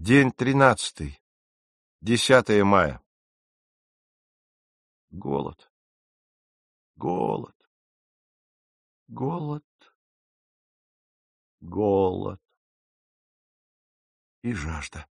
День 13. 10 мая. Голод. Голод. Голод. Голод. И жажда.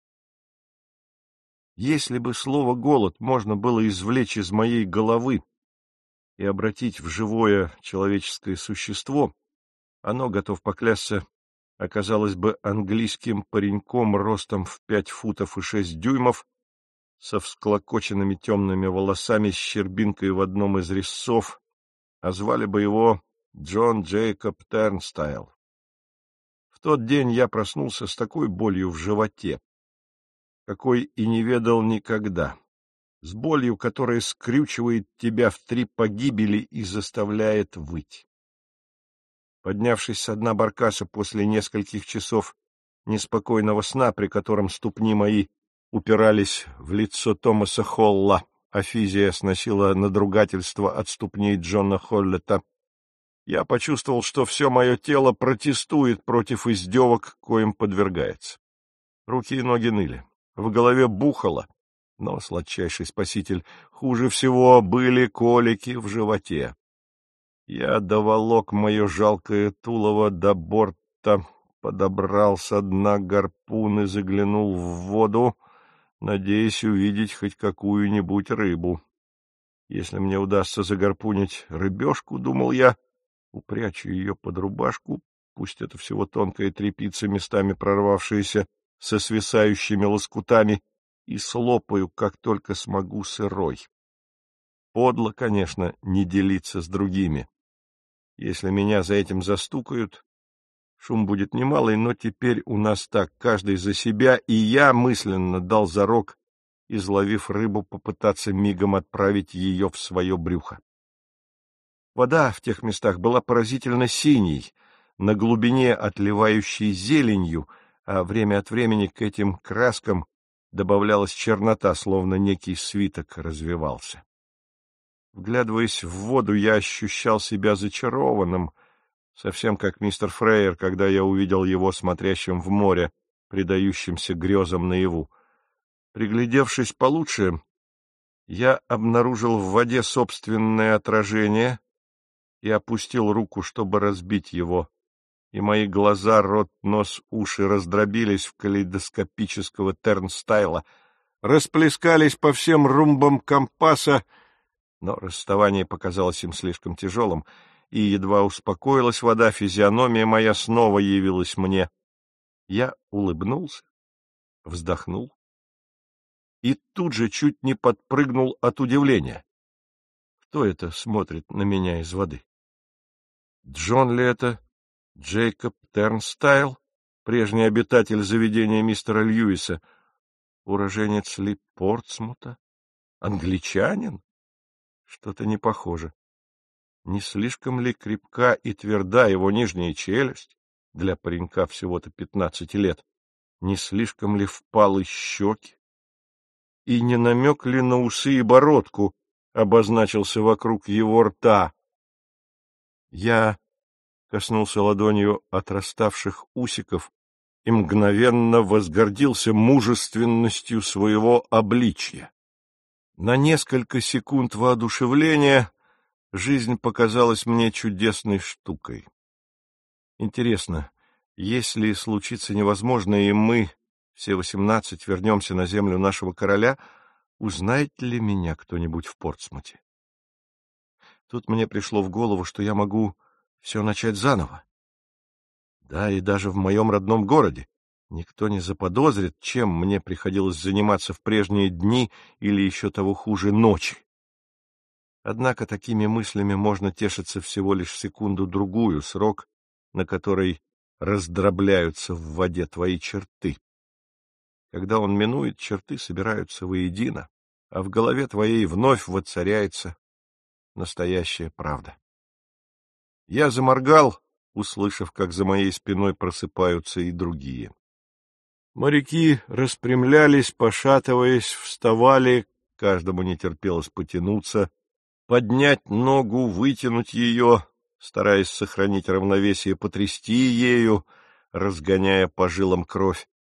Если бы слово «голод» можно было извлечь из моей головы и обратить в живое человеческое существо, оно, готов поклясться, оказалось бы английским пареньком ростом в 5 футов и 6 дюймов, со всклокоченными темными волосами, с щербинкой в одном из резцов, а звали бы его Джон Джейкоб Тернстайл. В тот день я проснулся с такой болью в животе, какой и не ведал никогда, с болью, которая скрючивает тебя в 3 погибели и заставляет выть. Поднявшись со дна баркаса после нескольких часов неспокойного сна, при котором ступни мои упирались в лицо Томаса Холла, а физия сносила надругательство от ступней Джона Холлета, я почувствовал, что все мое тело протестует против издевок, коим подвергается. Руки и ноги ныли, в голове бухало, но, сладчайший спаситель, хуже всего были колики в животе. Я доволок мое жалкое тулово до борта, подобрал со дна гарпун и заглянул в воду, надеясь увидеть хоть какую-нибудь рыбу. Если мне удастся загарпунить рыбешку, думал я, упрячу ее под рубашку, пусть это всего тонкая тряпица, местами прорвавшаяся со свисающими лоскутами, и слопаю, как только смогу, сырой. Подло, конечно, не делиться с другими. Если меня за этим застукают, шум будет немалый, но теперь у нас так, каждый за себя, и я мысленно дал зарок, изловив рыбу, попытаться мигом отправить ее в свое брюхо. Вода в тех местах была поразительно синей, на глубине отливающей зеленью, а время от времени к этим краскам добавлялась чернота, словно некий свиток развивался. Вглядываясь в воду, я ощущал себя зачарованным, совсем как мистер Фрейер, когда я увидел его смотрящим в море, предающимся грезам наяву. Приглядевшись получше, я обнаружил в воде собственное отражение и опустил руку, чтобы разбить его, и мои глаза, рот, нос, уши раздробились в калейдоскопического Тернстайла, расплескались по всем румбам компаса, но расставание показалось им слишком тяжелым, и едва успокоилась вода, физиономия моя снова явилась мне. Я улыбнулся, вздохнул и тут же чуть не подпрыгнул от удивления. Кто это смотрит на меня из воды? Джон ли это? Джейкоб Тернстайл, прежний обитатель заведения мистера Льюиса? Уроженец ли Портсмута? Англичанин? Что-то не похоже. Не слишком ли крепка и тверда его нижняя челюсть для паренька всего-то 15 лет? Не слишком ли впалы щеки? И не намек ли на усы и бородку обозначился вокруг его рта? Я коснулся ладонью отраставших усиков и мгновенно возгордился мужественностью своего обличья. На несколько секунд воодушевления жизнь показалась мне чудесной штукой. Интересно, если случится невозможное, и мы, все 18, вернемся на землю нашего короля, узнает ли меня кто-нибудь в Портсмуте? Тут мне пришло в голову, что я могу все начать заново. Да, и даже в моем родном городе. Никто не заподозрит, чем мне приходилось заниматься в прежние дни или еще того хуже ночи. Однако такими мыслями можно тешиться всего лишь секунду-другую, срок, на который раздробляются в воде твои черты. Когда он минует, черты собираются воедино, а в голове твоей вновь воцаряется настоящая правда. Я заморгал, услышав, как за моей спиной просыпаются и другие. Моряки распрямлялись, пошатываясь, вставали, каждому не терпелось потянуться, поднять ногу, вытянуть ее, стараясь сохранить равновесие, потрясти ею, разгоняя по жилам кровь.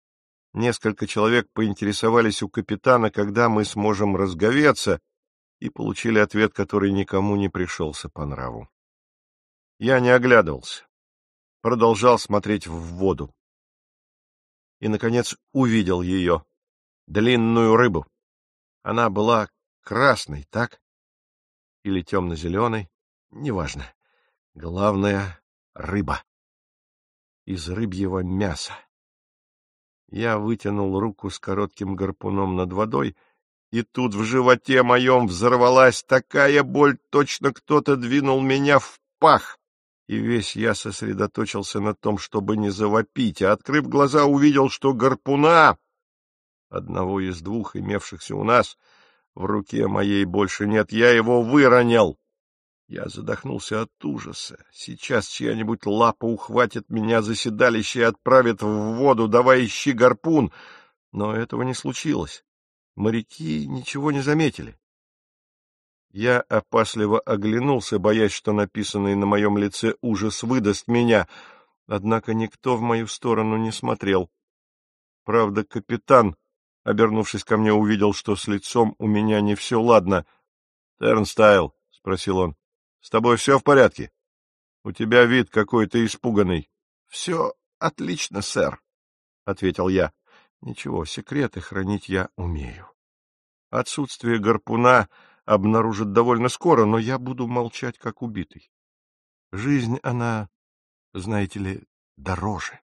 Несколько человек поинтересовались у капитана, когда мы сможем разговеться, и получили ответ, который никому не пришелся по нраву. Я не оглядывался, продолжал смотреть в воду. И, наконец, увидел ее, длинную рыбу. Она была красной, так? Или темно-зеленой, неважно. Главное — рыба. Из рыбьего мяса. Я вытянул руку с коротким гарпуном над водой, и тут в животе моем взорвалась такая боль, точно кто-то двинул меня в пах, и весь я сосредоточился на том, чтобы не завопить, а, открыв глаза, увидел, что гарпуна, одного из двух имевшихся у нас, в руке моей больше нет, я его выронил. Я задохнулся от ужаса. Сейчас чья-нибудь лапа ухватит меня за седалище и отправит в воду, давай ищи гарпун. Но этого не случилось. Моряки ничего не заметили. Я опасливо оглянулся, боясь, что написанный на моем лице ужас выдаст меня, однако никто в мою сторону не смотрел. Правда, капитан, обернувшись ко мне, увидел, что с лицом у меня не все ладно. — Тернстайл, — спросил он, — с тобой все в порядке? У тебя вид какой-то испуганный. — Все отлично, сэр, — ответил я. — Ничего, секреты хранить я умею. Отсутствие гарпуна обнаружат довольно скоро, но я буду молчать, как убитый. Жизнь, она, знаете ли, дороже.